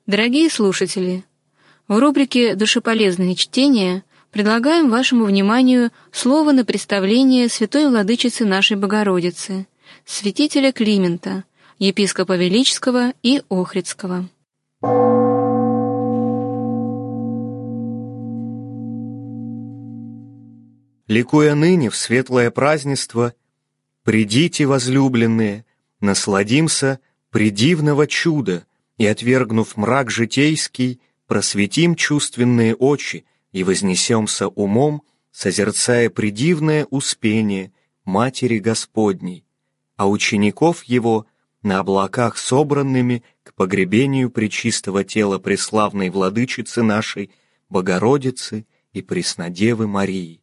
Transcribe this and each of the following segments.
Дорогие слушатели, в рубрике «Душеполезные чтения» предлагаем вашему вниманию слово на представление Святой Владычицы нашей Богородицы, святителя Климента, епископа Величского и Охридского. Ликуя ныне в светлое празднество, придите, возлюбленные, насладимся предивного чуда и, отвергнув мрак житейский, просветим чувственные очи и вознесемся умом, созерцая предивное успение Матери Господней, а учеников Его на облаках собранными к погребению пречистого тела преславной Владычицы нашей, Богородицы и Преснодевы Марии.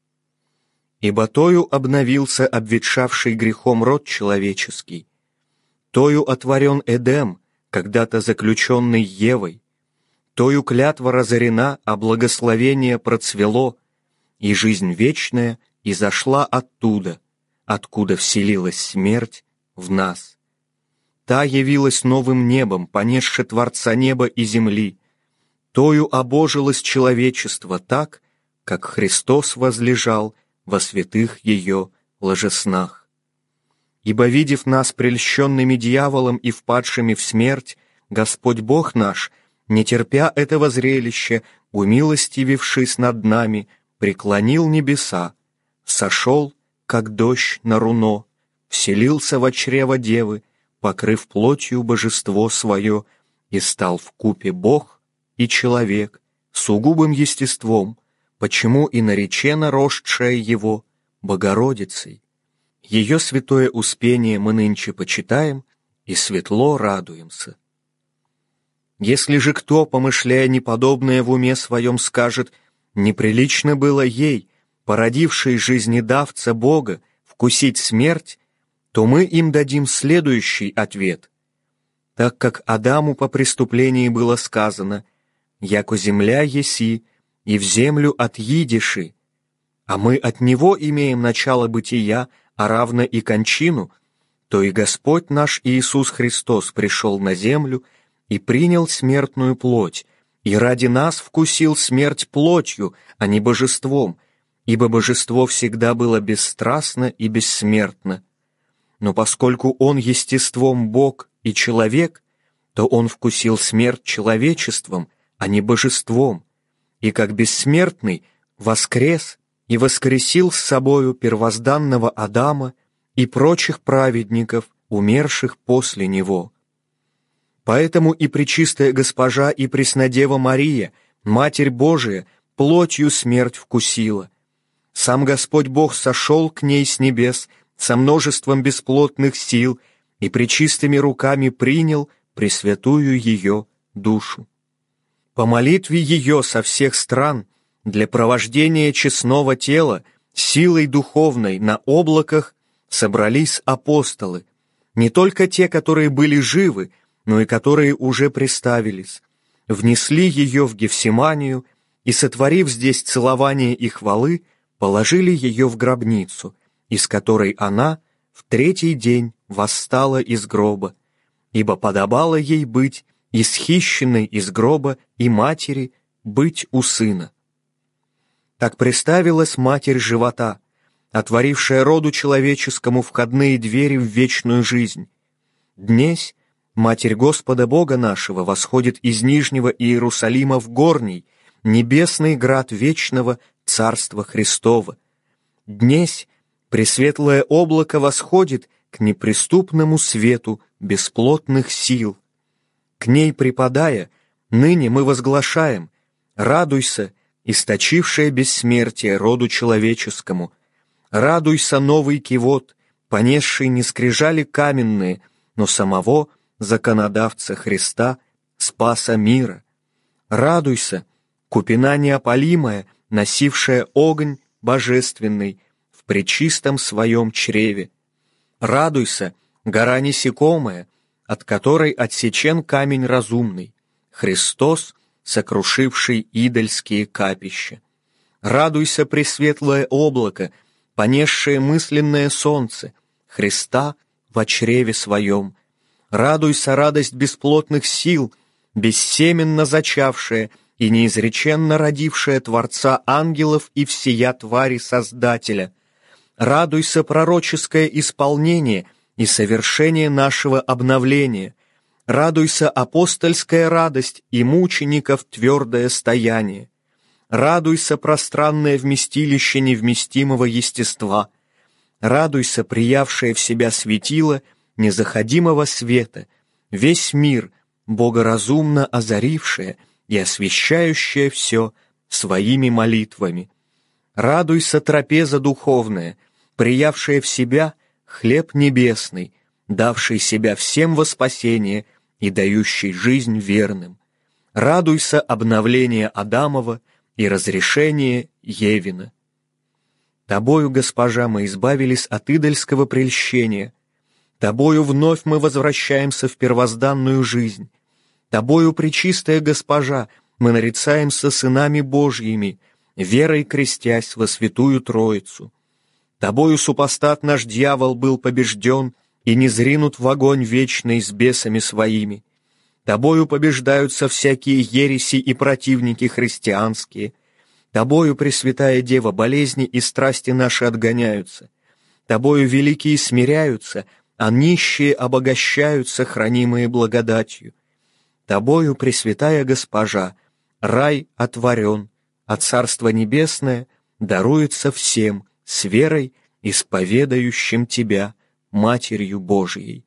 Ибо тою обновился обветшавший грехом род человеческий, тою отворен Эдем, когда-то заключенный Евой, тою клятва разорена, а благословение процвело, и жизнь вечная изошла оттуда, откуда вселилась смерть в нас. Та явилась новым небом, понесше Творца неба и земли, тою обожилось человечество так, как Христос возлежал во святых ее ложеснах. Ибо, видев нас прельщенными дьяволом и впадшими в смерть, Господь Бог наш, не терпя этого зрелища, умилостивившись над нами, преклонил небеса, сошел, как дождь на руно, вселился во чрево Девы, покрыв плотью божество свое, и стал вкупе Бог и человек, сугубым естеством, почему и наречена росшая его Богородицей. Ее святое успение мы нынче почитаем и светло радуемся. Если же кто, помышляя неподобное в уме своем, скажет, неприлично было ей, породившей жизнедавца Бога, вкусить смерть, то мы им дадим следующий ответ. Так как Адаму по преступлении было сказано, «Яко земля еси, и в землю отъидиши», а мы от него имеем начало бытия, а равно и кончину, то и Господь наш Иисус Христос пришел на землю и принял смертную плоть, и ради нас вкусил смерть плотью, а не божеством, ибо божество всегда было бесстрастно и бессмертно. Но поскольку Он естеством Бог и человек, то Он вкусил смерть человечеством, а не божеством, и как бессмертный воскрес и воскресил с собою первозданного Адама и прочих праведников, умерших после него. Поэтому и Пречистая Госпожа и Преснодева Мария, Матерь Божия, плотью смерть вкусила. Сам Господь Бог сошел к ней с небес со множеством бесплотных сил и пречистыми руками принял пресвятую ее душу. По молитве ее со всех стран для провождения честного тела силой духовной на облаках собрались апостолы, не только те, которые были живы, но и которые уже приставились, внесли ее в Гефсиманию и, сотворив здесь целование и хвалы, положили ее в гробницу, из которой она в третий день восстала из гроба, ибо подобало ей быть исхищенной из гроба и матери быть у сына. Так приставилась Матерь живота, отворившая роду человеческому входные двери в вечную жизнь. Днесь Матерь Господа Бога нашего восходит из Нижнего Иерусалима в горний, небесный град вечного Царства Христова. Днесь пресветлое облако восходит к неприступному свету бесплотных сил. К ней припадая, ныне мы возглашаем: «Радуйся, источившее бессмертие роду человеческому! Радуйся, новый кивот, понесший не скрижали каменные, но самого законодавца Христа, Спаса мира! Радуйся, купина неопалимая, носившая огонь божественный в пречистом своем чреве! Радуйся, гора несекомая, от которой отсечен камень разумный, Христос, сокрушивший идольские капища! Радуйся, пресветлое облако, понесшее мысленное солнце, Христа во чреве своем! Радуйся, радость бесплотных сил, бессеменно зачавшая и неизреченно родившая Творца ангелов и всея твари Создателя, радуйся пророческое исполнение и совершение нашего обновления, радуйся апостольская радость и мучеников твердое стояние, радуйся пространное вместилище невместимого естества, радуйся приявшее в себя светило незаходимого света, весь мир, богоразумно озарившее и освещающее все своими молитвами. Радуйся трапеза духовная, приявшая в себя хлеб небесный, давший себя всем во спасение и дающий жизнь верным. Радуйся обновление Адамова и разрешение Евина. Тобою, Госпожа, мы избавились от идольского прельщения, Тобою вновь мы возвращаемся в первозданную жизнь, Тобою, Пречистая Госпожа, мы нарицаемся сынами Божьими, верой крестясь во Святую Троицу. Тобою, супостат наш дьявол, был побежден и низринут в огонь вечный с бесами своими. Тобою побеждаются всякие ереси и противники христианские. Тобою, Пресвятая Дева, болезни и страсти наши отгоняются. Тобою великие смиряются, а нищие обогащаются, хранимые благодатью. Тобою, Пресвятая Госпожа, рай отворен, а Царство Небесное даруется всем с верой, исповедающим Тебя, Матерью Божией.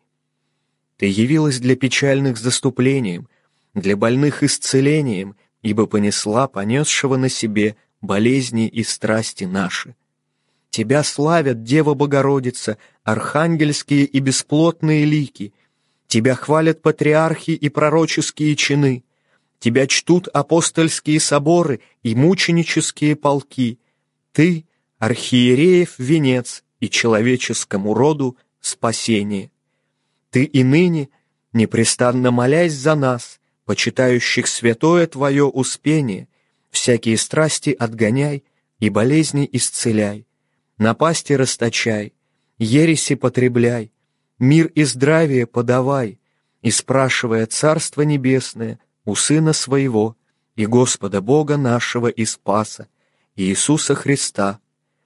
Ты явилась для печальных заступлением, для больных исцелением, ибо понесла понесшего на себе болезни и страсти наши. Тебя славят, Дева Богородица, архангельские и бесплотные лики, Тебя хвалят патриархи и пророческие чины, Тебя чтут апостольские соборы и мученические полки. Ты — архиереев венец и человеческому роду спасение. Ты и ныне, непрестанно молясь за нас, почитающих святое Твое успение, всякие страсти отгоняй и болезни исцеляй, напасти расточай, ереси потребляй, мир и здравие подавай, и спрашивая Царство Небесное у Сына Своего и Господа Бога нашего и Спаса, Иисуса Христа.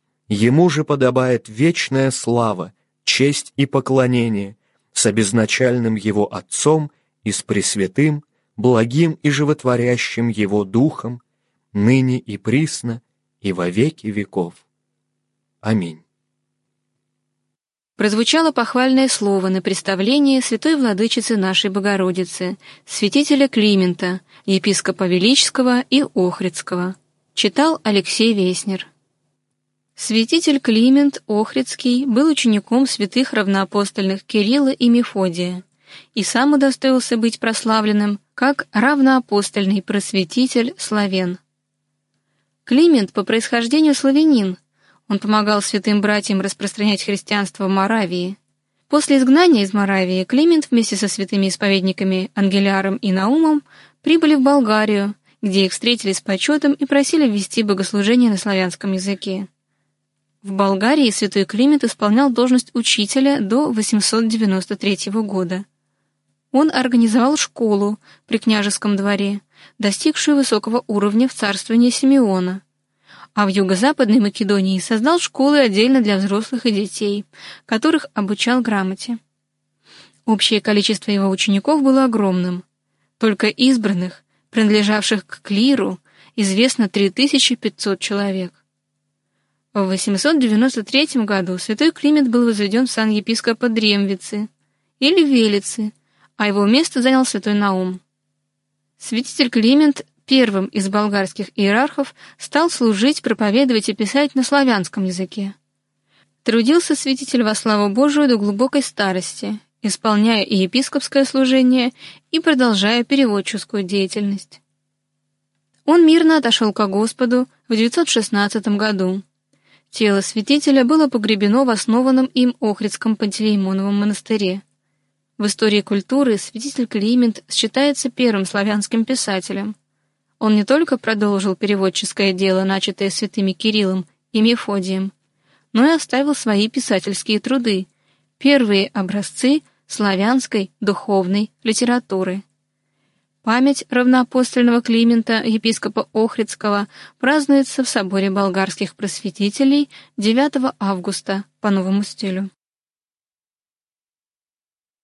Ему же подобает вечная слава, честь и поклонение с обезначальным Его Отцом и с Пресвятым, благим и животворящим Его Духом, ныне и присно, и во веки веков. Аминь. Прозвучало похвальное слово на представление святой владычицы нашей Богородицы, святителя Климента, епископа Величского и Охридского. Читал Алексей Веснер. Святитель Климент Охридский был учеником святых равноапостольных Кирилла и Мефодия и сам удостоился быть прославленным как равноапостольный просветитель славян. Климент по происхождению славянин. Он помогал святым братьям распространять христианство в Моравии. После изгнания из Моравии Климент вместе со святыми исповедниками Ангеляром и Наумом прибыли в Болгарию, где их встретили с почетом и просили ввести богослужение на славянском языке. В Болгарии святой Климент исполнял должность учителя до 893 года. Он организовал школу при княжеском дворе, достигшую высокого уровня в царствовании Симеона, а в юго-западной Македонии создал школы отдельно для взрослых и детей, которых обучал грамоте. Общее количество его учеников было огромным. Только избранных, принадлежавших к клиру, известно 3500 человек. В 893 году святой Климент был возведен в сан епископа Дремвицы или Велицы, а его место занял святой Наум. Святитель Климент первым из болгарских иерархов стал служить, проповедовать и писать на славянском языке. Трудился святитель во славу Божию до глубокой старости, исполняя и епископское служение, и продолжая переводческую деятельность. Он мирно отошел ко Господу в 916 году. Тело святителя было погребено в основанном им Охридском Пантелеймоновом монастыре. В истории культуры святитель Климент считается первым славянским писателем. Он не только продолжил переводческое дело, начатое святыми Кириллом и Мефодием, но и оставил свои писательские труды, первые образцы славянской духовной литературы. Память равноапостольного Климента, епископа Охридского, празднуется в соборе болгарских просветителей 9 августа по новому стилю.